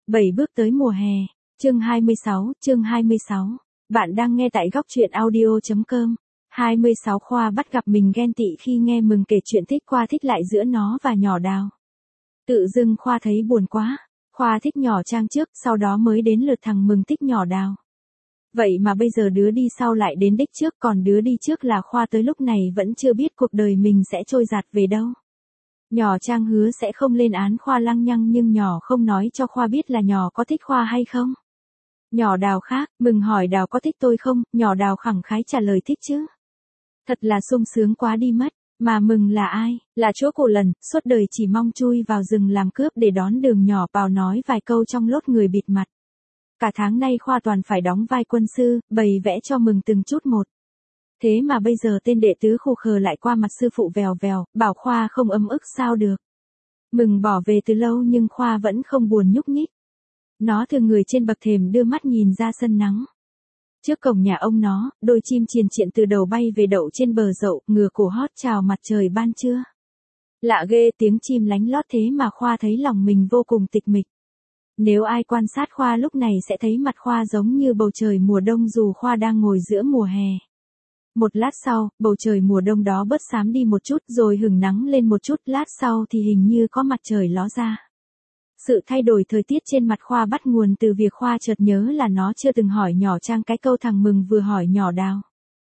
7 bước tới mùa hè. Chương 26. Bạn đang nghe tại góc truyện audio.com. 26 Khoa bắt gặp mình ghen tị khi nghe Mừng kể chuyện thích qua thích lại giữa nó và nhỏ Đào. Tự dưng Khoa thấy buồn quá. Khoa thích nhỏ Trang trước, sau đó mới đến lượt thằng Mừng thích nhỏ Đào. Vậy mà bây giờ đứa đi sau lại đến đích trước, còn đứa đi trước là Khoa tới lúc này vẫn chưa biết cuộc đời mình sẽ trôi dạt về đâu. Nhỏ Trang hứa sẽ không lên án Khoa lăng nhăng, nhưng nhỏ không nói cho Khoa biết là nhỏ có thích Khoa hay không. Nhỏ Đào khác, Mừng hỏi Đào có thích tôi không, nhỏ Đào khẳng khái trả lời thích chứ. Thật là sung sướng quá đi mất, mà Mừng là ai, là chỗ cổ lần, suốt đời chỉ mong chui vào rừng làm cướp để đón đường nhỏ vào nói vài câu trong lốt người bịt mặt. Cả tháng nay Khoa toàn phải đóng vai quân sư, bày vẽ cho Mừng từng chút một. Thế mà bây giờ tên đệ tứ khù khờ lại qua mặt sư phụ vèo vèo, bảo Khoa không ấm ức sao được. Mừng bỏ về từ lâu nhưng Khoa vẫn không buồn nhúc nhích. Nó thường người trên bậc thềm đưa mắt nhìn ra sân nắng. Trước cổng nhà ông nó, đôi chim triền triện từ đầu bay về đậu trên bờ dậu, ngửa cổ hót chào mặt trời ban trưa. Lạ ghê, tiếng chim lánh lót thế mà Khoa thấy lòng mình vô cùng tịch mịch. Nếu ai quan sát Khoa lúc này sẽ thấy mặt Khoa giống như bầu trời mùa đông dù Khoa đang ngồi giữa mùa hè. Một lát sau, bầu trời mùa đông đó bớt xám đi một chút rồi hửng nắng lên một chút, lát sau thì hình như có mặt trời ló ra. Sự thay đổi thời tiết trên mặt Khoa bắt nguồn từ việc Khoa chợt nhớ là nó chưa từng hỏi nhỏ Trang cái câu thằng Mừng vừa hỏi nhỏ Đào.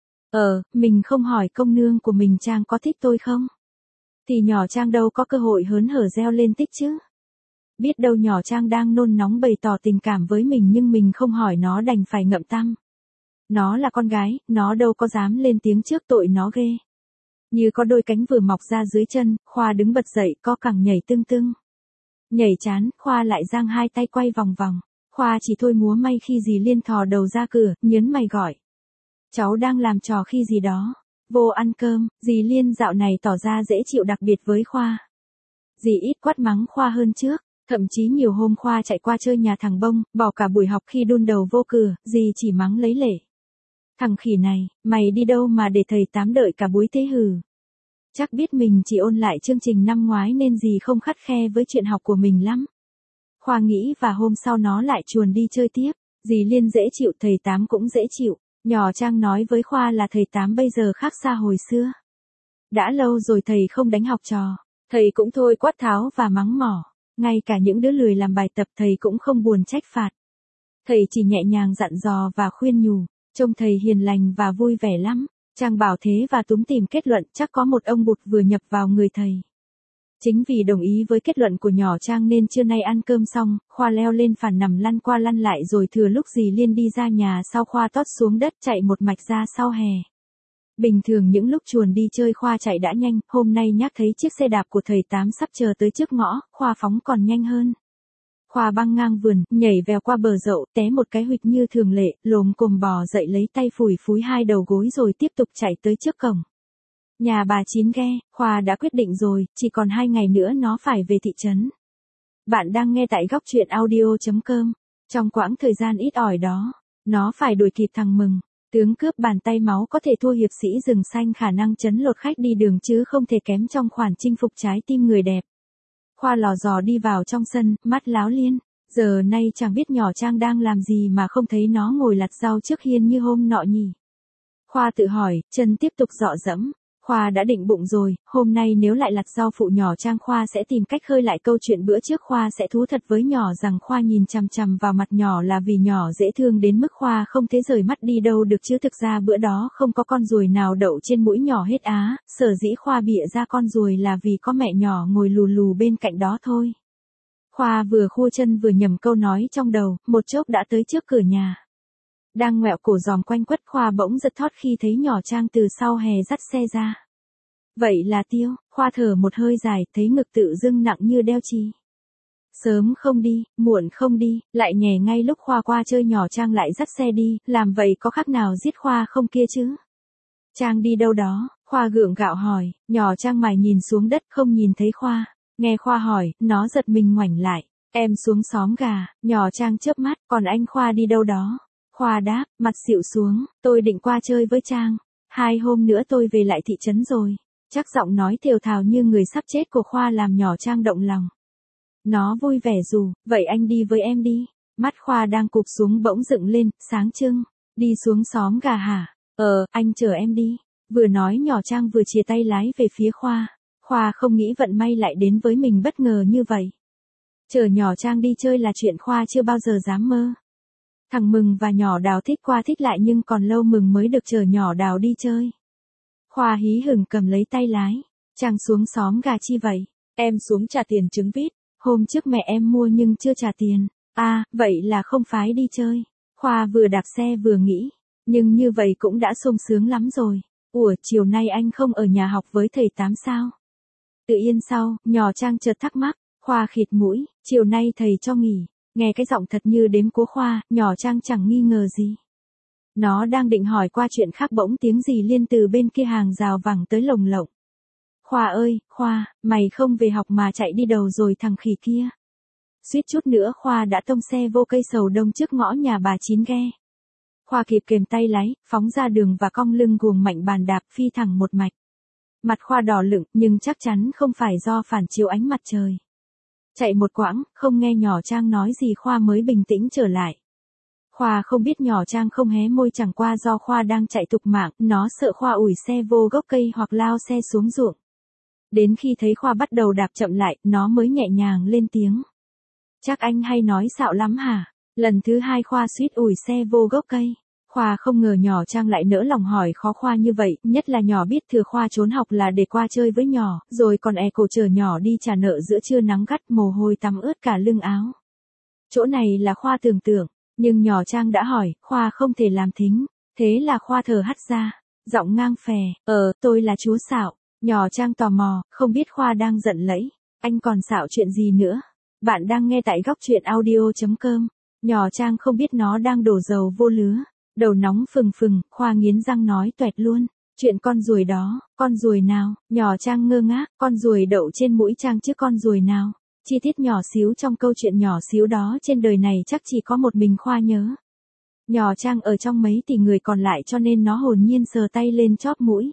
Mình không hỏi công nương của mình Trang có thích tôi không? Thì nhỏ Trang đâu có cơ hội hớn hở reo lên thích chứ. Biết đâu nhỏ Trang đang nôn nóng bày tỏ tình cảm với mình nhưng mình không hỏi nó đành phải ngậm tăm. Nó là con gái, nó đâu có dám lên tiếng trước, tội nó ghê. Như có đôi cánh vừa mọc ra dưới chân, Khoa đứng bật dậy, co cẳng nhảy tưng tưng. Nhảy chán, Khoa lại giang hai tay quay vòng vòng. Khoa chỉ thôi múa may khi dì Liên thò đầu ra cửa, nhớn mày gọi. Cháu đang làm trò khi gì đó. Vô ăn cơm, dì Liên dạo này tỏ ra dễ chịu đặc biệt với Khoa. Dì ít quát mắng Khoa hơn trước. Thậm chí nhiều hôm Khoa chạy qua chơi nhà thằng Bông, bỏ cả buổi học khi đun đầu vô cửa, dì chỉ mắng lấy lể. Thằng khỉ này, mày đi đâu mà để thầy Tám đợi cả buổi thế hừ. Chắc biết mình chỉ ôn lại chương trình năm ngoái nên dì không khắt khe với chuyện học của mình lắm. Khoa nghĩ và hôm sau nó lại chuồn đi chơi tiếp. Dì Liên dễ chịu, thầy Tám cũng dễ chịu. Nhỏ Trang nói với Khoa là thầy Tám bây giờ khác xa hồi xưa. Đã lâu rồi thầy không đánh học trò. Thầy cũng thôi quát tháo và mắng mỏ. Ngay cả những đứa lười làm bài tập thầy cũng không buồn trách phạt. Thầy chỉ nhẹ nhàng dặn dò và khuyên nhủ. Trông thầy hiền lành và vui vẻ lắm. Trang bảo thế và túm tìm kết luận chắc có một ông bụt vừa nhập vào người thầy. Chính vì đồng ý với kết luận của nhỏ Trang nên trưa nay ăn cơm xong, Khoa leo lên phản nằm lăn qua lăn lại rồi thừa lúc dì Liên đi ra nhà sau Khoa tót xuống đất chạy một mạch ra sau hè. Bình thường những lúc chuồn đi chơi Khoa chạy đã nhanh, hôm nay nhắc thấy chiếc xe đạp của thầy Tám sắp chờ tới trước ngõ, Khoa phóng còn nhanh hơn. Khoa băng ngang vườn, nhảy vèo qua bờ dậu, té một cái huỵch như thường lệ, lồm cồm bò dậy lấy tay phủi phúi hai đầu gối rồi tiếp tục chạy tới trước cổng. Nhà bà Chín ghe, Khoa đã quyết định rồi, chỉ còn 2 ngày nữa nó phải về thị trấn. Bạn đang nghe tại góc truyện audio.com. Trong quãng thời gian ít ỏi đó, nó phải đuổi kịp thằng Mừng. Tướng cướp bàn tay máu có thể thua hiệp sĩ rừng xanh khả năng trấn lột khách đi đường chứ không thể kém trong khoản chinh phục trái tim người đẹp. Khoa lò dò đi vào trong sân, mắt láo liên. Giờ nay chẳng biết nhỏ Trang đang làm gì mà không thấy nó ngồi lặt rau trước hiên như hôm nọ nhỉ. Khoa tự hỏi, chân tiếp tục dọ dẫm. Khoa đã định bụng rồi, hôm nay nếu lại lặt rau phụ nhỏ Trang Khoa sẽ tìm cách khơi lại câu chuyện bữa trước. Khoa sẽ thú thật với nhỏ rằng Khoa nhìn chằm chằm vào mặt nhỏ là vì nhỏ dễ thương đến mức Khoa không thể rời mắt đi đâu được chứ thực ra bữa đó không có con ruồi nào đậu trên mũi nhỏ hết á, sở dĩ Khoa bịa ra con ruồi là vì có mẹ nhỏ ngồi lù lù bên cạnh đó thôi. Khoa vừa khua chân vừa nhẩm câu nói trong đầu, một chốc đã tới trước cửa nhà. Đang ngoẹo cổ giòm quanh quất Khoa bỗng giật thót khi thấy nhỏ Trang từ sau hè dắt xe ra. Vậy là Tiêu, Khoa thở một hơi dài, thấy ngực tự dưng nặng như đeo chì. Sớm không đi, muộn không đi, lại nhè ngay lúc Khoa qua chơi nhỏ Trang lại dắt xe đi, làm vậy có khác nào giết Khoa không kia chứ? Trang đi đâu đó, Khoa gượng gạo hỏi, nhỏ Trang mải nhìn xuống đất không nhìn thấy Khoa. Nghe Khoa hỏi, nó giật mình ngoảnh lại, em xuống xóm gà, nhỏ Trang chớp mắt, còn anh Khoa đi đâu đó? Khoa đáp, mặt xịu xuống, tôi định qua chơi với Trang. 2 hôm nữa tôi về lại thị trấn rồi. Chắc giọng nói thều thào như người sắp chết của Khoa làm nhỏ Trang động lòng. Nó vui vẻ rủ, vậy anh đi với em đi. Mắt Khoa đang cụp xuống bỗng dựng lên, sáng trưng. Đi xuống xóm gà hả? Anh chở em đi. Vừa nói nhỏ Trang vừa chìa tay lái về phía Khoa. Khoa không nghĩ vận may lại đến với mình bất ngờ như vậy. Chở nhỏ Trang đi chơi là chuyện Khoa chưa bao giờ dám mơ. Thằng Mừng và nhỏ Đào thích qua thích lại nhưng còn lâu Mừng mới được chở nhỏ Đào đi chơi. Khoa hí hửng cầm lấy tay lái. Trang xuống xóm gà chi vậy? Em xuống trả tiền trứng vít. Hôm trước mẹ em mua nhưng chưa trả tiền. À, vậy là không phái đi chơi. Khoa vừa đạp xe vừa nghĩ. Nhưng như vậy cũng đã sung sướng lắm rồi. Ủa, chiều nay anh không ở nhà học với thầy Tám sao? Tự yên sau, nhỏ Trang chợt thắc mắc. Khoa khịt mũi, chiều nay thầy cho nghỉ. Nghe cái giọng thật như đếm của Khoa, nhỏ Trang chẳng nghi ngờ gì. Nó đang định hỏi qua chuyện khác bỗng tiếng gì liên từ bên kia hàng rào vẳng tới lồng lộng. Khoa ơi, Khoa, mày không về học mà chạy đi đâu rồi thằng khỉ kia. Suýt chút nữa Khoa đã tông xe vô cây sầu đông trước ngõ nhà bà Chín ghe. Khoa kịp kềm tay lái, phóng ra đường và cong lưng guồng mạnh bàn đạp phi thẳng một mạch. Mặt Khoa đỏ lựng nhưng chắc chắn không phải do phản chiếu ánh mặt trời. Chạy một quãng, không nghe nhỏ Trang nói gì Khoa mới bình tĩnh trở lại. Khoa không biết nhỏ Trang không hé môi chẳng qua do Khoa đang chạy tục mạng, nó sợ Khoa ủi xe vô gốc cây hoặc lao xe xuống ruộng. Đến khi thấy Khoa bắt đầu đạp chậm lại, nó mới nhẹ nhàng lên tiếng. Chắc anh hay nói xạo lắm hả? Lần thứ hai Khoa suýt ủi xe vô gốc cây. Khoa không ngờ nhỏ Trang lại nỡ lòng hỏi khó Khoa như vậy, nhất là nhỏ biết thừa Khoa trốn học là để qua chơi với nhỏ, rồi còn cổ chở nhỏ đi trả nợ giữa trưa nắng gắt mồ hôi tắm ướt cả lưng áo. Chỗ này là Khoa tưởng tượng, nhưng nhỏ Trang đã hỏi, Khoa không thể làm thính, thế là Khoa thở hắt ra, giọng ngang phè, tôi là chúa xạo. Nhỏ Trang tò mò, không biết Khoa đang giận lẫy, anh còn xạo chuyện gì nữa? Bạn đang nghe tại góc truyện audio.com. Nhỏ Trang không biết nó đang đổ dầu vô lứa. Đầu nóng phừng phừng, Khoa nghiến răng nói toẹt luôn. Chuyện con ruồi đó, con ruồi nào? Nhỏ Trang ngơ ngác, con ruồi đậu trên mũi Trang chứ con ruồi nào? Chi tiết nhỏ xíu trong câu chuyện nhỏ xíu đó trên đời này chắc chỉ có một mình Khoa nhớ. Nhỏ Trang ở trong mấy tỷ người còn lại cho nên nó hồn nhiên sờ tay lên chóp mũi.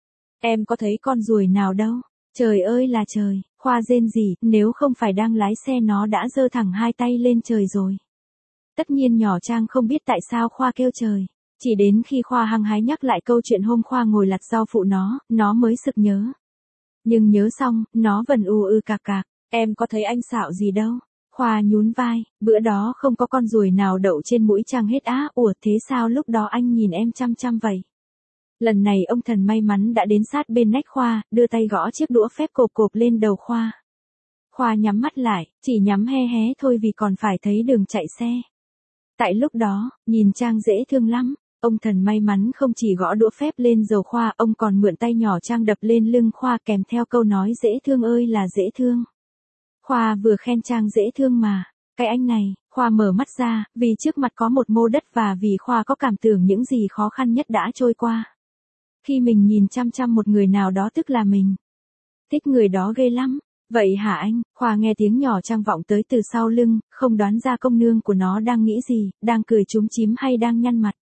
Em có thấy con ruồi nào đâu? Trời ơi là trời, Khoa rên rỉ, nếu không phải đang lái xe nó đã giơ thẳng hai tay lên trời rồi. Tất nhiên nhỏ Trang không biết tại sao Khoa kêu trời. Chỉ đến khi Khoa hăng hái nhắc lại câu chuyện hôm Khoa ngồi lặt rau phụ nó mới sực nhớ. Nhưng nhớ xong, nó vẫn cạc cạc. Em có thấy anh xạo gì đâu? Khoa nhún vai, bữa đó không có con ruồi nào đậu trên mũi Trang hết á. Ủa thế sao lúc đó anh nhìn em chăm chăm vậy? Lần này ông thần may mắn đã đến sát bên nách Khoa, đưa tay gõ chiếc đũa phép cộp cộp lên đầu Khoa. Khoa nhắm mắt lại, chỉ nhắm hé hé thôi vì còn phải thấy đường chạy xe. Tại lúc đó, nhìn Trang dễ thương lắm, ông thần may mắn không chỉ gõ đũa phép lên đầu Khoa, ông còn mượn tay nhỏ Trang đập lên lưng Khoa kèm theo câu nói dễ thương ơi là dễ thương. Khoa vừa khen Trang dễ thương mà, cái anh này, Khoa mở mắt ra, vì trước mặt có một mô đất và vì Khoa có cảm tưởng những gì khó khăn nhất đã trôi qua. Khi mình nhìn chăm chăm một người nào đó tức là mình thích người đó ghê lắm. Vậy hả anh? Khoa nghe tiếng nhỏ Trang vọng tới từ sau lưng, không đoán ra công nương của nó đang nghĩ gì, đang cười chúm chím hay đang nhăn mặt.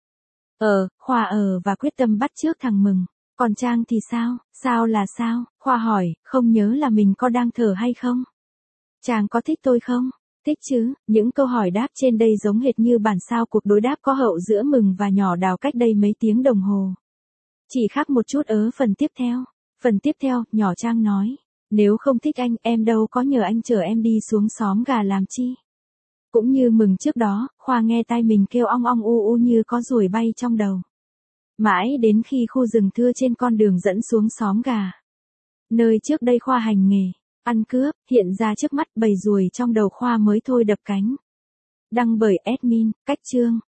Khoa và quyết tâm bắt trước thằng Mừng. Còn Trang thì sao? Sao là sao? Khoa hỏi, không nhớ là mình có đang thở hay không? Trang có thích tôi không? Thích chứ, những câu hỏi đáp trên đây giống hệt như bản sao cuộc đối đáp có hậu giữa Mừng và nhỏ Đào cách đây mấy tiếng đồng hồ. Chỉ khác một chút phần tiếp theo. Phần tiếp theo, nhỏ Trang nói. Nếu không thích anh, em đâu có nhờ anh chở em đi xuống xóm gà làm chi. Cũng như Mừng trước đó, Khoa nghe tai mình kêu ong ong u như có ruồi bay trong đầu. Mãi đến khi khu rừng thưa trên con đường dẫn xuống xóm gà. Nơi trước đây Khoa hành nghề, ăn cướp, hiện ra trước mắt bầy ruồi trong đầu Khoa mới thôi đập cánh. Đăng bởi admin, Cách Chương.